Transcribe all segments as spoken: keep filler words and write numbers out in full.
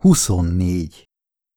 Huszonnégy.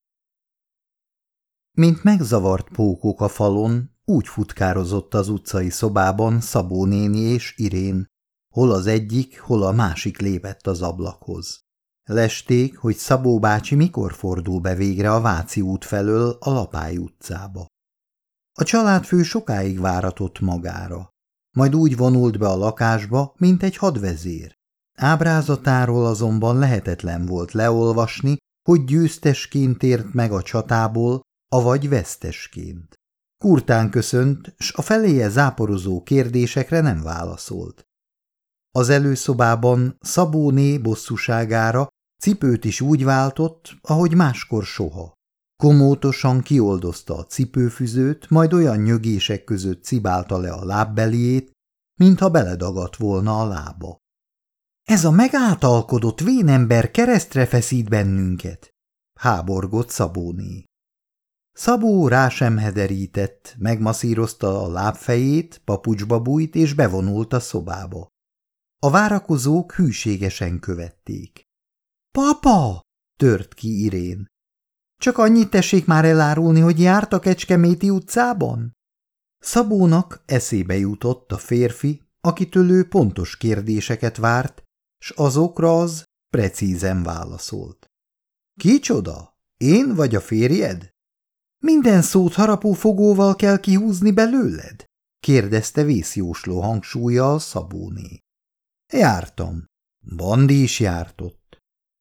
Mint megzavart pókok a falon, úgy futkározott az utcai szobában Szabó néni és Irén, hol az egyik, hol a másik lépett az ablakhoz. Lesték, hogy Szabó bácsi mikor fordul be végre a Váci út felől a Lapály utcába. A családfő sokáig váratott magára, majd úgy vonult be a lakásba, mint egy hadvezér. Ábrázatáról azonban lehetetlen volt leolvasni, hogy győztesként tért meg a csatából, avagy vesztesként. Kurtán köszönt, s a feléje záporozó kérdésekre nem válaszolt. Az előszobában Szabóné bosszúságára cipőt is úgy váltott, ahogy máskor soha. Komótosan kioldozta a cipőfüzőt, majd olyan nyögések között cibálta le a lábbeliét, mintha beledagadt volna a lába. Ez a megáltalkodott vénember keresztre feszít bennünket, háborgott Szabóné. Szabó rá sem hederített, megmaszírozta a lábfejét, papucsba bújt és bevonult a szobába. A várakozók hűségesen követték. Papa! Tört ki Irén. Csak annyit tessék már elárulni, hogy járt a Kecskeméti utcában? Szabónak eszébe jutott a férfi, akitől ő pontos kérdéseket várt, s azokra az precízen válaszolt. Kicsoda? Én vagy a férjed? Minden szót harapófogóval kell kihúzni belőled? Kérdezte vészjósló hangsúllyal Szabóné. Jártam. Bandi is jártott.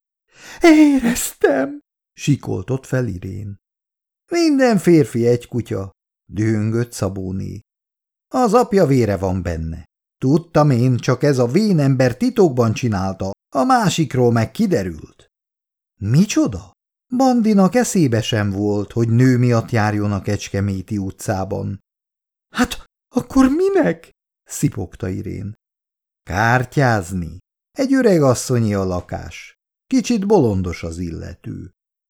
Éreztem, sikoltott fel Irén. Minden férfi egy kutya, dühöngött Szabóné. Az apja vére van benne. Tudtam én, csak ez a vénember titokban csinálta, a másikról meg kiderült. Micsoda? Bandinak eszébe sem volt, hogy nő miatt járjon a Kecskeméti utcában. Hát akkor minek? Szipogta Irén. Kártyázni. Egy öreg asszonyi a lakás. Kicsit bolondos az illető.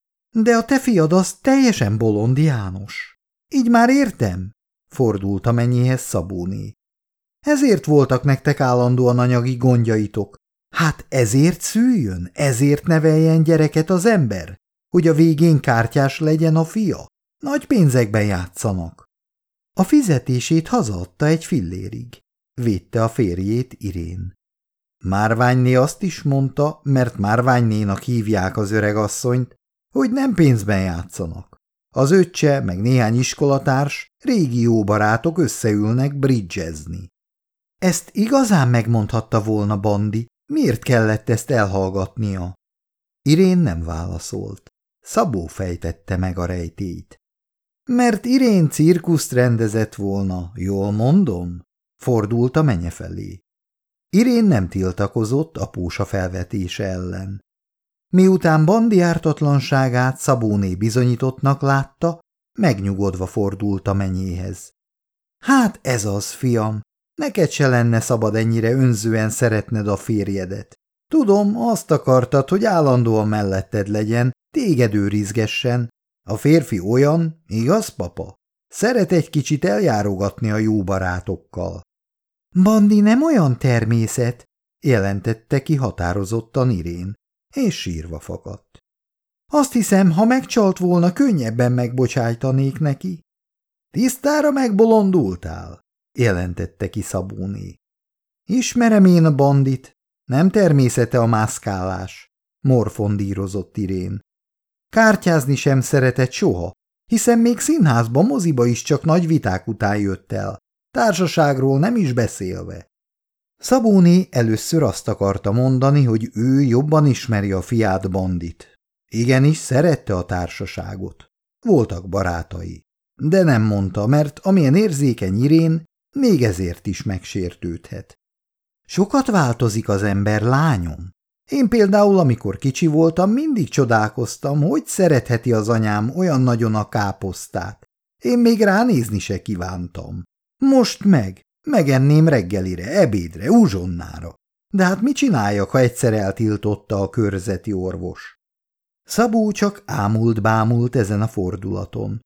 De a te fiad az teljesen bolond, János. Így már értem, fordult a mennyéhez Szabóné. Ezért voltak nektek állandóan anyagi gondjaitok. Hát ezért szüljön, ezért neveljen gyereket az ember, hogy a végén kártyás legyen a fia. Nagy pénzekben játszanak. A fizetését hazaadta egy fillérig. Védte a férjét Irén. Márványné azt is mondta, mert Márványnénak hívják az öregasszonyt, hogy nem pénzben játszanak. Az öccse meg néhány iskolatárs, régi jó barátok összeülnek bridgezni. Ezt igazán megmondhatta volna Bandi, miért kellett ezt elhallgatnia? Irén nem válaszolt. Szabó fejtette meg a rejtélyt. Mert Irén cirkuszt rendezett volna, jól mondom? Fordult a menye felé. Irén nem tiltakozott apósa felvetése ellen. Miután Bandi ártatlanságát Szabóné bizonyítottnak látta, megnyugodva fordult a menyéhez. Hát ez az, fiam, neked se lenne szabad ennyire önzően szeretned a férjedet. Tudom, azt akartad, hogy állandóan melletted legyen, téged őrizgessen. A férfi olyan, igaz, papa? Szeret egy kicsit eljárogatni a jó barátokkal. Bandi nem olyan természet, jelentette ki határozottan Irén, és sírva fakadt. Azt hiszem, ha megcsalt volna, könnyebben megbocsájtanék neki. Tisztára megbolondultál, jelentette ki Szabóné. Ismerem én a Bandit, nem természete a mászkálás, morfondírozott Irén. Kártyázni sem szeretett soha, hiszen még színházba, moziba is csak nagy viták után jött el, társaságról nem is beszélve. Szabóné először azt akarta mondani, hogy ő jobban ismeri a fiát Bandit. Igenis, szerette a társaságot. Voltak barátai. De nem mondta, mert amilyen érzékeny Irén, még ezért is megsértődhet. Sokat változik az ember, lányom. Én például, amikor kicsi voltam, mindig csodálkoztam, hogy szeretheti az anyám olyan nagyon a káposztát. Én még ránézni se kívántam. Most meg, megenném reggelire, ebédre, uzsonnára. De hát mit csináljak, ha egyszer eltiltotta a körzeti orvos? Szabó csak ámult-bámult ezen a fordulaton.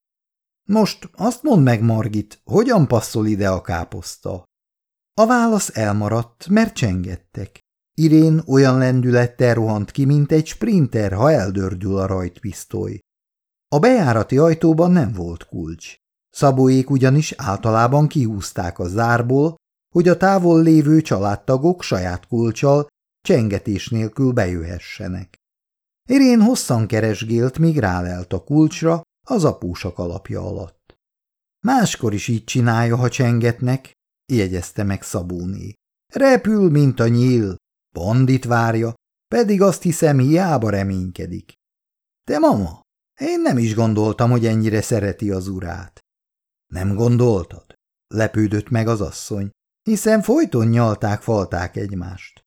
Most azt mondd meg, Margit, hogyan passzol ide a káposzta? A válasz elmaradt, mert csengettek. Irén olyan lendülettel rohant ki, mint egy sprinter, ha eldördül a rajtpisztoly. A bejárati ajtóban nem volt kulcs. Szabóék ugyanis általában kihúzták a zárból, hogy a távol lévő családtagok saját kulccsal csengetés nélkül bejöhessenek. Irén hosszan keresgélt, míg rálelt a kulcsra az apósa kalapja alatt. Máskor is így csinálja, ha csengetnek, jegyezte meg Szabóné. Repül, mint a nyíl, Bandit várja, pedig azt hiszem, hiába reménykedik. De mama, én nem is gondoltam, hogy ennyire szereti az urát. Nem gondoltad? Lepődött meg az asszony, hiszen folyton nyalták, falták egymást.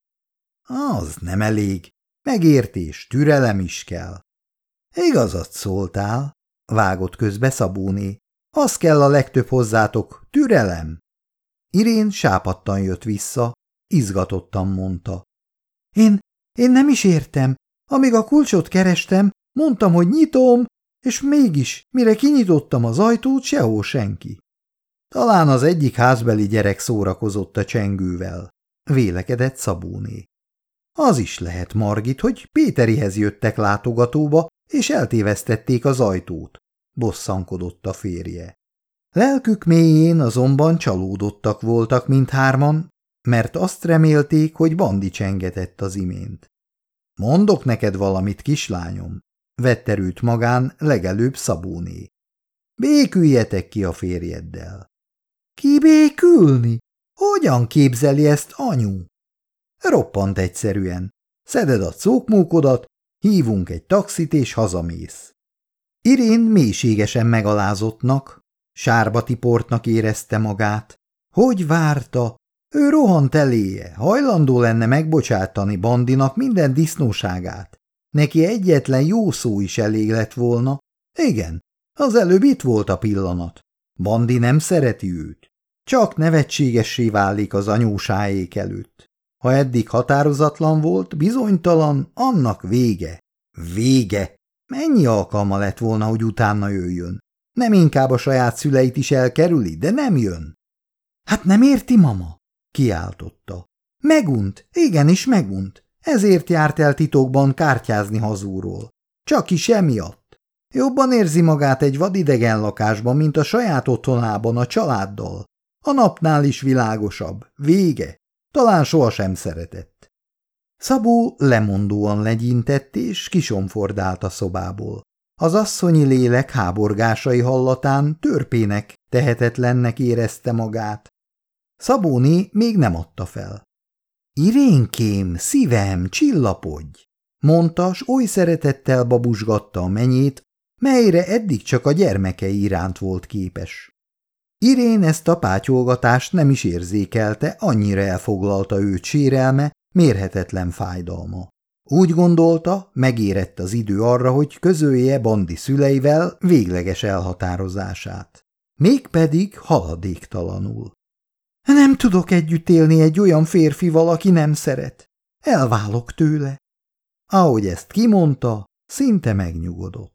Az nem elég, megértés, türelem is kell. Igazat szóltál, vágott közbe Szabóné. Az kell a legtöbb hozzátok, türelem. Irén sápadtan jött vissza, izgatottan mondta. Én, én nem is értem. Amíg a kulcsot kerestem, mondtam, hogy nyitom, és mégis, mire kinyitottam az ajtót, sehol senki. Talán az egyik házbeli gyerek szórakozott a csengővel, vélekedett Szabóné. Az is lehet, Margit, hogy Péterihez jöttek látogatóba, és eltévesztették az ajtót, bosszankodott a férje. Lelkük mélyén azonban csalódottak voltak mindhárman, mert azt remélték, hogy Bandi csengetett az imént. Mondok neked valamit, kislányom, vett erőt magán legelőbb Szabóné. Béküljetek ki a férjeddel. Kibékülni? Hogyan képzeli ezt anyu? Roppant egyszerűen. Szeded a cókmókodat, hívunk egy taxit és hazamész. Irén mélységesen megalázottnak, sárba tiportnak érezte magát. Hogy várta? Ő rohant eléje, hajlandó lenne megbocsátani Bandinak minden disznóságát. Neki egyetlen jó szó is elég lett volna. Igen, az előbb itt volt a pillanat. Bandi nem szereti őt. Csak nevetségessé válik az anyósáék előtt. Ha eddig határozatlan volt, bizonytalan, annak vége. Vége! Mennyi alkalma lett volna, hogy utána jöjjön? Nem inkább a saját szüleit is elkerüli, de nem jön. Hát nem érti, mama? Kiáltotta. Megunt, igenis megunt. Ezért járt el titokban kártyázni hazúról. Csak is emiatt. Jobban érzi magát egy vadidegen lakásban, mint a saját otthonában a családdal. A napnál is világosabb. Vége. Talán sohasem szeretett. Szabó lemondóan legyintett és kisomfordált a szobából. Az asszonyi lélek háborgásai hallatán törpének, tehetetlennek érezte magát. Szabóné még nem adta fel. Irénkém, szívem, csillapodj! Mondta, s oly szeretettel babusgatta a menyét, melyre eddig csak a gyermekei iránt volt képes. Irén ezt a pátyolgatást nem is érzékelte, annyira elfoglalta őt sérelme, mérhetetlen fájdalma. Úgy gondolta, megérett az idő arra, hogy közölje Bandi szüleivel végleges elhatározását. Mégpedig haladéktalanul. Nem tudok együtt élni egy olyan férfival, aki nem szeret. Elválok tőle. Ahogy ezt kimondta, szinte megnyugodott.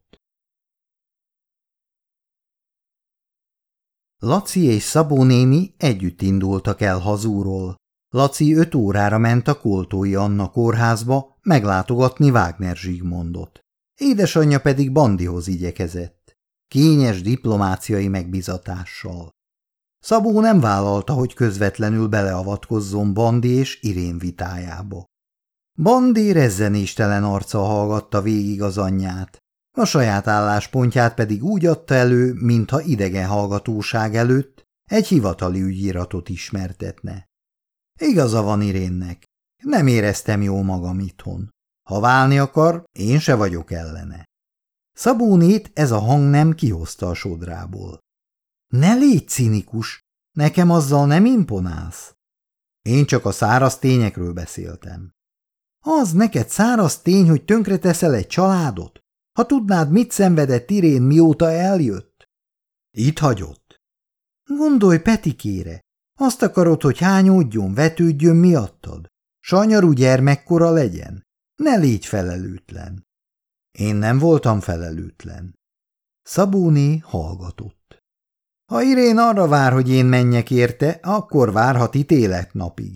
Laci és Szabó néni együtt indultak el hazúról. Laci öt órára ment a Koltói Anna kórházba meglátogatni Wagner Zsigmondot. Édesanyja pedig Bandihoz igyekezett. Kényes diplomáciai megbizatással. Szabó nem vállalta, hogy közvetlenül beleavatkozzon Bandi és Irén vitájába. Bandi rezzenéstelen arccal hallgatta végig az anyját. A saját álláspontját pedig úgy adta elő, mintha idegen hallgatóság előtt egy hivatali ügyiratot ismertetne. Igaza van Irénnek, nem éreztem jól magam itthon. Ha válni akar, én se vagyok ellene. Szabónét ez a hang nem kihozta a sodrából. Ne légy cinikus, nekem azzal nem imponálsz. Én csak a száraz tényekről beszéltem. Az neked száraz tény, hogy tönkreteszel egy családot? Ha tudnád, mit szenvedett Irén, mióta eljött? Itt hagyott. Gondolj Petikére. Azt akarod, hogy hányódjon, vetődjön miattad? Sanyarú gyermekkora legyen? Ne légy felelőtlen. Én nem voltam felelőtlen. Szabóné hallgatott. Ha Irén arra vár, hogy én menjek érte, akkor várhat ítéletnapig.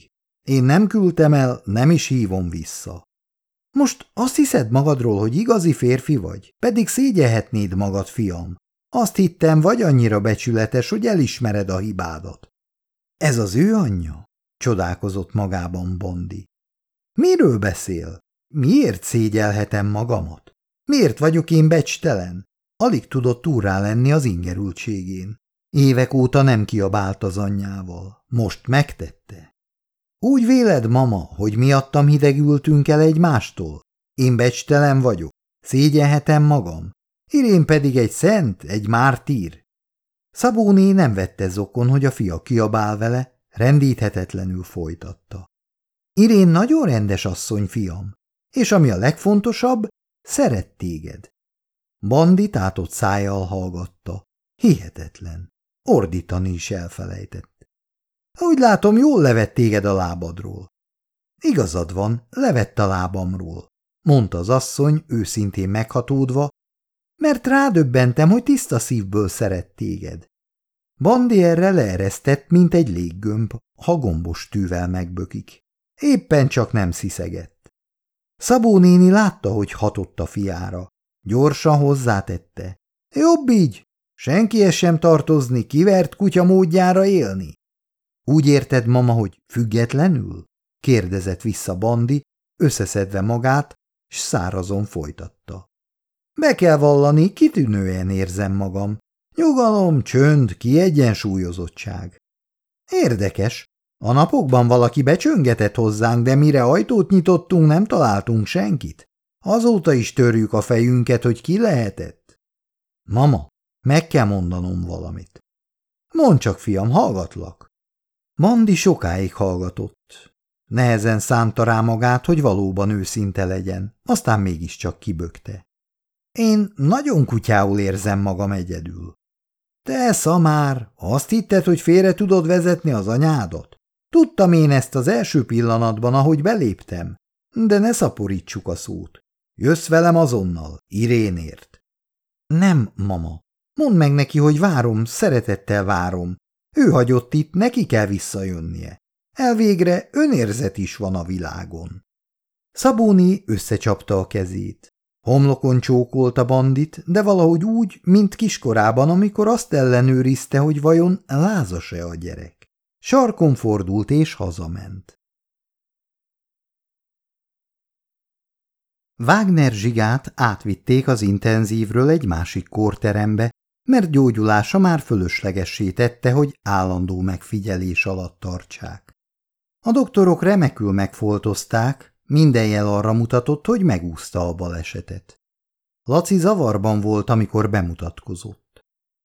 Én nem küldtem el, nem is hívom vissza. Most azt hiszed magadról, hogy igazi férfi vagy? Pedig szégyelhetnéd magad, fiam. Azt hittem, vagy annyira becsületes, hogy elismered a hibádat. Ez az ő anyja? Csodálkozott magában Bondi. Miről beszél? Miért szégyelhetem magamat? Miért vagyok én becstelen? Alig tudott túrá lenni az ingerültségén. Évek óta nem kiabált az anyjával. Most megtette. Úgy véled, mama, hogy miattam hidegültünk el egymástól? Én becstelen vagyok, szégyelhetem magam. Irén pedig egy szent, egy mártír. Szabóné nem vette zokon, hogy a fia kiabál vele, rendíthetetlenül folytatta. Irén nagyon rendes asszony, fiam, és ami a legfontosabb, szeret téged. Bandi tátott szájjal hallgatta. Hihetetlen. Ordítani is elfelejtett. Úgy látom, jól levett téged a lábadról. Igazad van, levett a lábamról, mondta az asszony őszintén meghatódva, mert rádöbbentem, hogy tiszta szívből szeret téged. Bandi erre leeresztett, mint egy léggömb, ha gombos tűvel megbökik. Éppen csak nem sziszegett. Szabó néni látta, hogy hatott a fiára. Gyorsan hozzátette. Jobb így, senkihez sem tartozni, kivert kutya módjára élni. Úgy érted, mama, hogy függetlenül? Kérdezett vissza Bandi, összeszedve magát, s szárazon folytatta. Be kell vallani, kitűnően érzem magam. Nyugalom, csönd, kiegyensúlyozottság. Érdekes, a napokban valaki becsöngetett hozzánk, de mire ajtót nyitottunk, nem találtunk senkit. Azóta is törjük a fejünket, hogy ki lehetett. Mama, meg kell mondanom valamit. Mondd csak, fiam, hallgatlak. Bandi sokáig hallgatott. Nehezen szánta rá magát, hogy valóban őszinte legyen, aztán mégiscsak kibökte. Én nagyon kutyául érzem magam egyedül. Te, szamár, azt hitted, hogy félre tudod vezetni az anyádat? Tudtam én ezt az első pillanatban, ahogy beléptem, de ne szaporítsuk a szót. Jössz velem azonnal, Irénért. Nem, mama. Mondd meg neki, hogy várom, szeretettel várom. Ő hagyott itt, neki kell visszajönnie. Elvégre önérzet is van a világon. Szabóni összecsapta a kezét. Homlokon csókolta Bandit, de valahogy úgy, mint kiskorában, amikor azt ellenőrizte, hogy vajon lázas-e a gyerek. Sarkon fordult és hazament. Wagner Zsigát átvitték az intenzívről egy másik kórterembe, mert gyógyulása már fölöslegessé tette, hogy állandó megfigyelés alatt tartsák. A doktorok remekül megfoltozták, minden jel arra mutatott, hogy megúszta a balesetet. Laci zavarban volt, amikor bemutatkozott.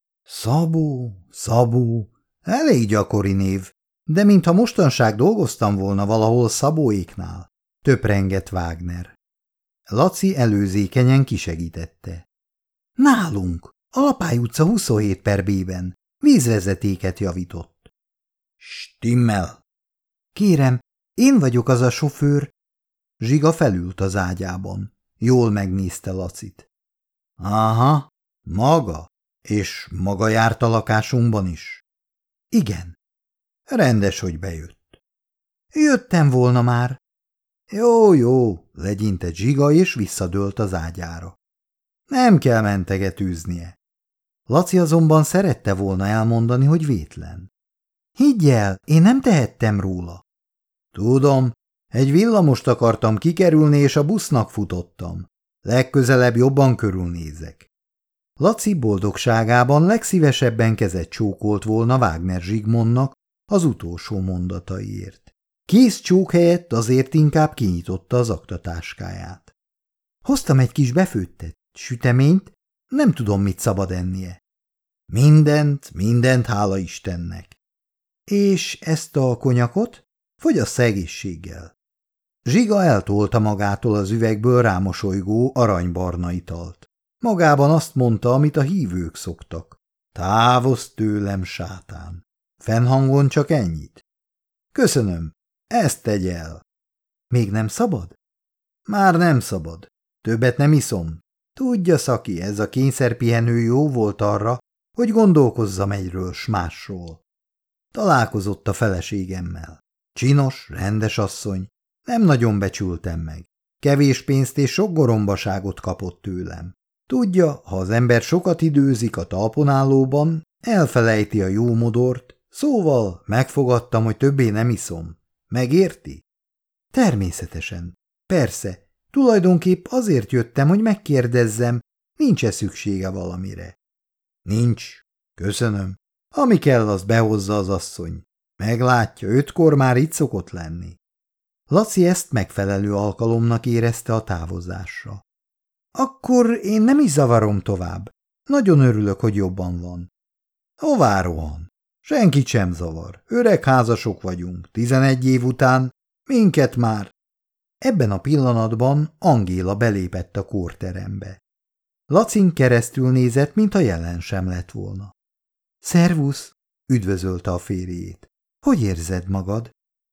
Szabó, Szabó, elég gyakori név, de mintha mostanság dolgoztam volna valahol Szabóéknál, töprengett Wagner. Laci előzékenyen kisegítette. Nálunk, a Lapály utca huszonhét per B-ben, vízvezetéket javított. Stimmel. Kérem, én vagyok az a sofőr. Zsiga felült az ágyában. Jól megnézte Lacit. Aha, maga? És maga járt a lakásunkban is? Igen. Rendes, hogy bejött. Jöttem volna már. Jó, jó, legyintett Zsiga, és visszadőlt az ágyára. Nem kell mentegetőznie. Laci azonban szerette volna elmondani, hogy vétlen. Higgy el, én nem tehettem róla. Tudom, egy villamost akartam kikerülni, és a busznak futottam. Legközelebb jobban körülnézek. Laci boldogságában legszívesebben kezet csókolt volna Wagner Zsigmondnak az utolsó mondataiért. Kész csók helyett azért inkább kinyitotta az aktatáskáját. Hoztam egy kis befőttet, süteményt, nem tudom, mit szabad ennie. Mindent, mindent, hála Istennek. És ezt a konyakot? Fogyassza egészséggel. Zsiga eltolta magától az üvegből rámosolygó aranybarna italt. Magában azt mondta, amit a hívők szoktak. Távozz tőlem, sátán. Fennhangon csak ennyit. Köszönöm, ezt tegy el. Még nem szabad? Már nem szabad. Többet nem iszom. Tudja, Szaki, ez a kényszerpihenő jó volt arra, hogy gondolkozzam egyről s másról. Találkozott a feleségemmel. Csinos, rendes asszony, nem nagyon becsültem meg. Kevés pénzt és sok gorombaságot kapott tőlem. Tudja, ha az ember sokat időzik a talponállóban, elfelejti a jó modort, szóval megfogadtam, hogy többé nem iszom. Megérti? Természetesen. Persze, tulajdonképp azért jöttem, hogy megkérdezzem, nincs-e szüksége valamire. Nincs. Köszönöm. Ami kell, az behozza az asszony. Meglátja, ötkor már itt szokott lenni. Laci ezt megfelelő alkalomnak érezte a távozásra. Akkor én nem is zavarom tovább. Nagyon örülök, hogy jobban van. Hová rohan? Senkit sem zavar. Öreg házasok vagyunk. Tizenegy év után minket már. Ebben a pillanatban Angéla belépett a kórterembe. Lacin keresztül nézett, mintha jelen sem lett volna. Szervusz, üdvözölte a férjét. Hogy érzed magad?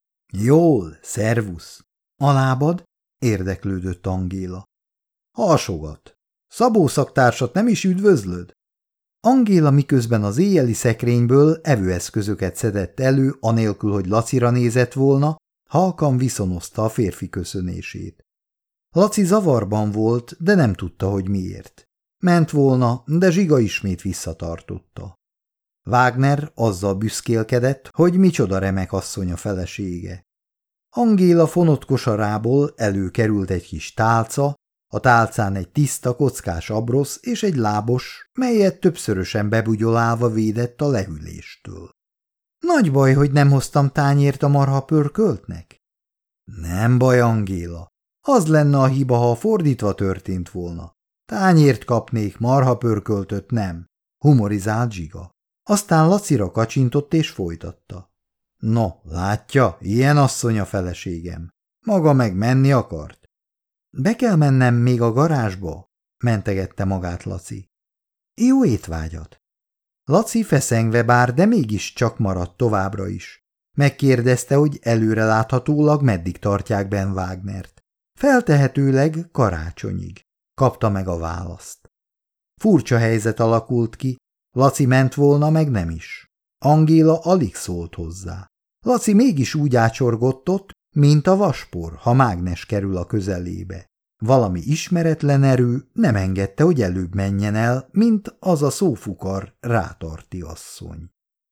Jól, szervusz. A lábad? Érdeklődött Angéla. Hasogat. Szabó szaktársat nem is üdvözlöd? Angéla miközben az éjjeli szekrényből evőeszközöket szedett elő, anélkül, hogy Lacira nézett volna, halkan viszonozta a férfi köszönését. Laci zavarban volt, de nem tudta, hogy miért. Ment volna, de Zsiga ismét visszatartotta. Wagner azzal büszkélkedett, hogy micsoda remek asszony a felesége. Angéla fonott kosarából előkerült egy kis tálca, a tálcán egy tiszta kockás abrosz és egy lábos, melyet többszörösen bebugyolálva védett a lehűléstől. Nagy baj, hogy nem hoztam tányért a marha pörköltnek? Nem baj, Angéla. Az lenne a hiba, ha fordítva történt volna. Tányért kapnék, marha pörköltöt nem, humorizált Zsiga. Aztán Lacira kacsintott és folytatta. No, látja, ilyen asszony a feleségem. Maga meg menni akart. Be kell mennem még a garázsba, mentegette magát Laci. Jó étvágyat. Laci feszengve bár, de mégis csak maradt továbbra is. Megkérdezte, hogy előreláthatólag meddig tartják Ben Wagnert. Feltehetőleg karácsonyig. Kapta meg a választ. Furcsa helyzet alakult ki, Laci ment volna, meg nem is. Angéla alig szólt hozzá. Laci mégis úgy ácsorgott ott, mint a vaspor, ha mágnes kerül a közelébe. Valami ismeretlen erő nem engedte, hogy előbb menjen el, mint az a szófukar rátarti asszony.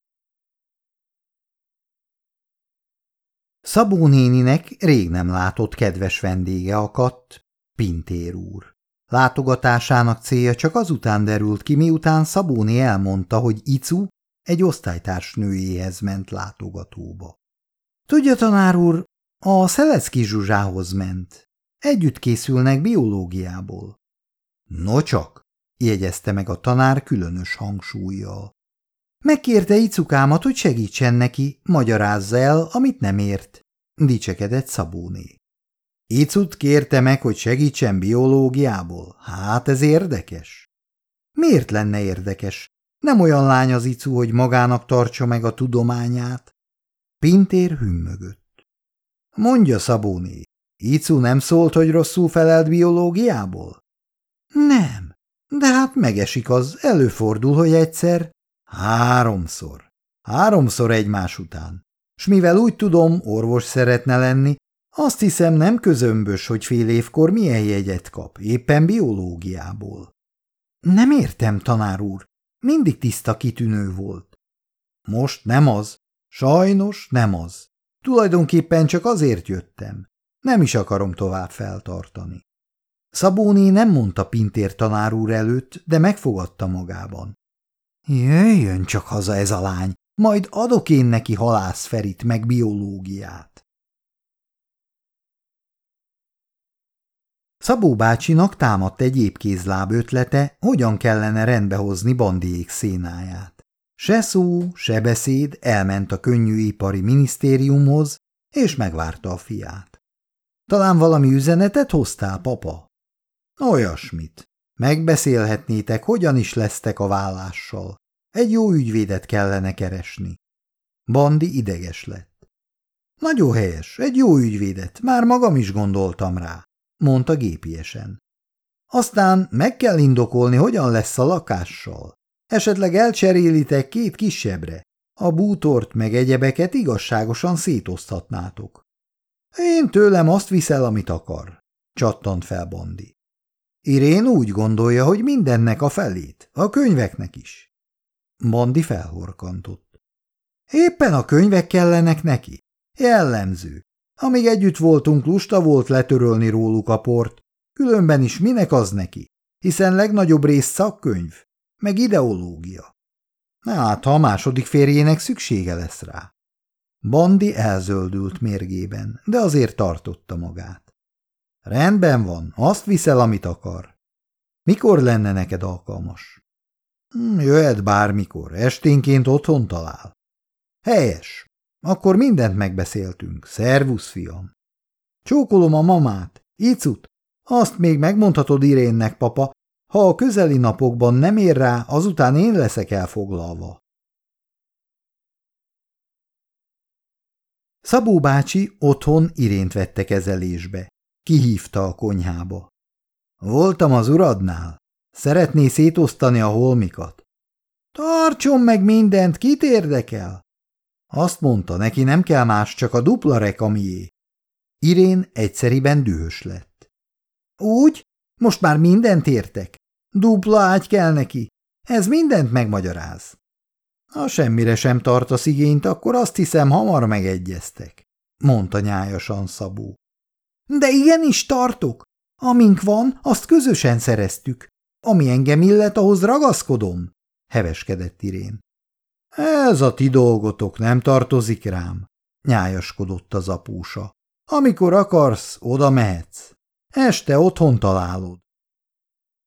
Szabó néninek rég nem látott kedves vendége akadt, Pintér úr. Látogatásának célja csak azután derült ki, miután Szabóné elmondta, hogy Icu egy osztálytársnőjéhez ment látogatóba. Tudja, tanár úr, a Szelecki Zsuzsához ment. Együtt készülnek biológiából. Nocsak, jegyezte meg a tanár különös hangsúllyal. Megkérte Icukámat, hogy segítsen neki, magyarázza el, amit nem ért, dicsekedett Szabóné. Icut kérte meg, hogy segítsen biológiából? Hát ez érdekes. Miért lenne érdekes? Nem olyan lány az Icu, hogy magának tartsa meg a tudományát. Pintér hümmögött. Mondja, Szabóné, Icu nem szólt, hogy rosszul felelt biológiából? Nem, de hát megesik az, előfordul, hogy egyszer. Háromszor. Háromszor egymás után. S mivel úgy tudom, orvos szeretne lenni, azt hiszem nem közömbös, hogy fél évkor milyen jegyet kap, éppen biológiából. Nem értem, tanár úr, mindig tiszta kitűnő volt. Most nem az, sajnos nem az. Tulajdonképpen csak azért jöttem. Nem is akarom tovább feltartani. Szabóné nem mondta Pintér tanár úr előtt, de megfogadta magában. Jöjjön csak haza ez a lány, majd adok én neki halászferit meg biológiát. Szabó bácsinak támadt egy épkézláb ötlete, hogyan kellene rendbehozni Bandiék szénáját. Se szó, se beszéd, elment a könnyűipari minisztériumhoz, és megvárta a fiát. Talán valami üzenetet hoztál, papa? Olyasmit. Megbeszélhetnétek, hogyan is lesztek a vállással. Egy jó ügyvédet kellene keresni. Bandi ideges lett. Nagyon helyes, egy jó ügyvédet, már magam is gondoltam rá, mondta gépiesen. Aztán meg kell indokolni, hogyan lesz a lakással. Esetleg elcserélitek két kisebbre. A bútort meg egyebeket igazságosan szétoszthatnátok. Én tőlem azt viszel, amit akar, csattant fel Bandi. Irén úgy gondolja, hogy mindennek a felét, a könyveknek is. Bandi felhorkantott. Éppen a könyvek kellenek neki. Jellemző. Amíg együtt voltunk, lusta volt letörölni róluk a port, különben is minek az neki, hiszen legnagyobb rész szakkönyv, meg ideológia. Hát, ha a második férjének szüksége lesz rá. Bandi elzöldült mérgében, de azért tartotta magát. Rendben van, azt viszel, amit akar. Mikor lenne neked alkalmas? Jöhet bármikor, esténként otthon talál. Helyes. Akkor mindent megbeszéltünk. Szervusz, fiam. Csókolom a mamát. Icut. Azt még megmondhatod Irénnek, papa, ha a közeli napokban nem ér rá, azután én leszek elfoglalva. Szabó bácsi otthon Irént vette kezelésbe. Kihívta a konyhába. Voltam az uradnál. Szeretné szétosztani a holmikat. Tartson meg mindent, kit érdekel? Azt mondta, neki nem kell más, csak a dupla rekamié. Irén egyszeriben dühös lett. Úgy? Most már mindent értek? Dupla ágy kell neki? Ez mindent megmagyaráz. Ha semmire sem tartasz igényt, akkor azt hiszem, hamar megegyeztek, mondta nyájasan Szabó. De igenis tartok. Amink van, azt közösen szereztük. Ami engem illet, ahhoz ragaszkodom, heveskedett Irén. Ez a ti dolgotok, nem tartozik rám, nyájaskodott az apósa. Amikor akarsz, oda mehetsz. Este otthon találod.